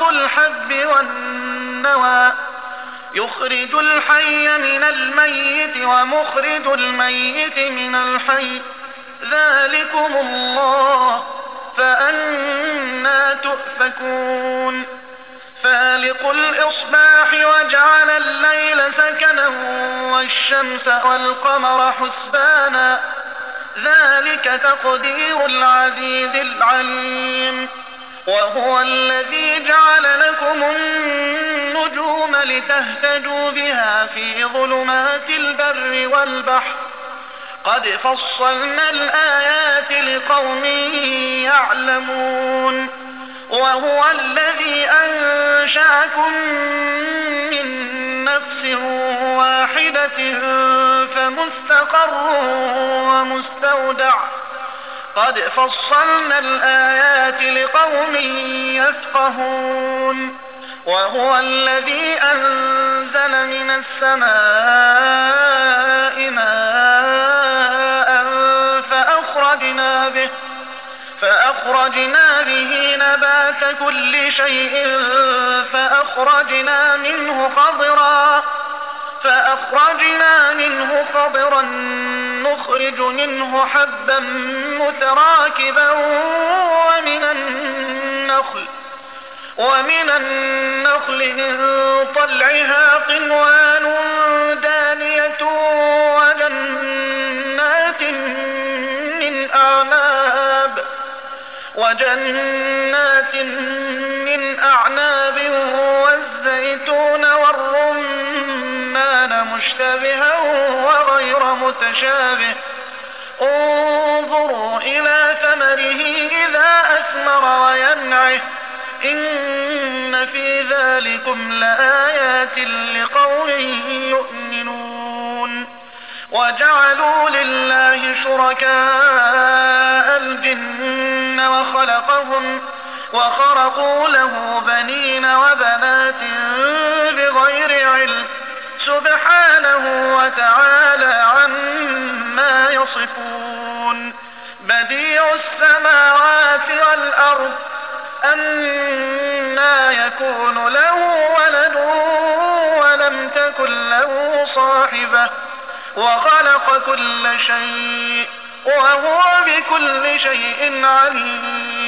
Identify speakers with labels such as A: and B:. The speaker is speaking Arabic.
A: الحب والنوى يخرج الحي من الميت ومخرج الميت من الحي ذلكم الله فأنى تؤفكون فالق الإصباح وجعل الليل سكنا والشمس والقمر حسبانا ذلك تقدير العزيز العليم وهو الذي جعل لكم النجوم لتهتدوا بها في ظلمات البر والبحر قد فصلنا الآيات لقوم يعلمون وهو الذي أنشأكم من نفس واحدة فمستقر ومستودع قد فصلنا الآيات لقوم يفقهون وهو الذي أنزل من السماء ماء فأخرجنا به نبات كل شيء فأخرجنا منه خضرا نخرج منه حبا متراكبا ومن النخل من طلعها قنوان دانية وجنات من أعناب والزيتون والرمان مشتبها وغير متشابه انظروا إلى ثمره إذا أثمر وينعه إن في ذلكم لآيات لقوم يؤمنون وجعلوا لله شركاء الجن وخرقوا له بنين وبنات بغير علم سبحانه وتعالى عما يصفون بديع السماوات والأرض أنى يكون له ولد ولم تكن له صاحبة وخلق كل شيء وهو بكل شيء عليم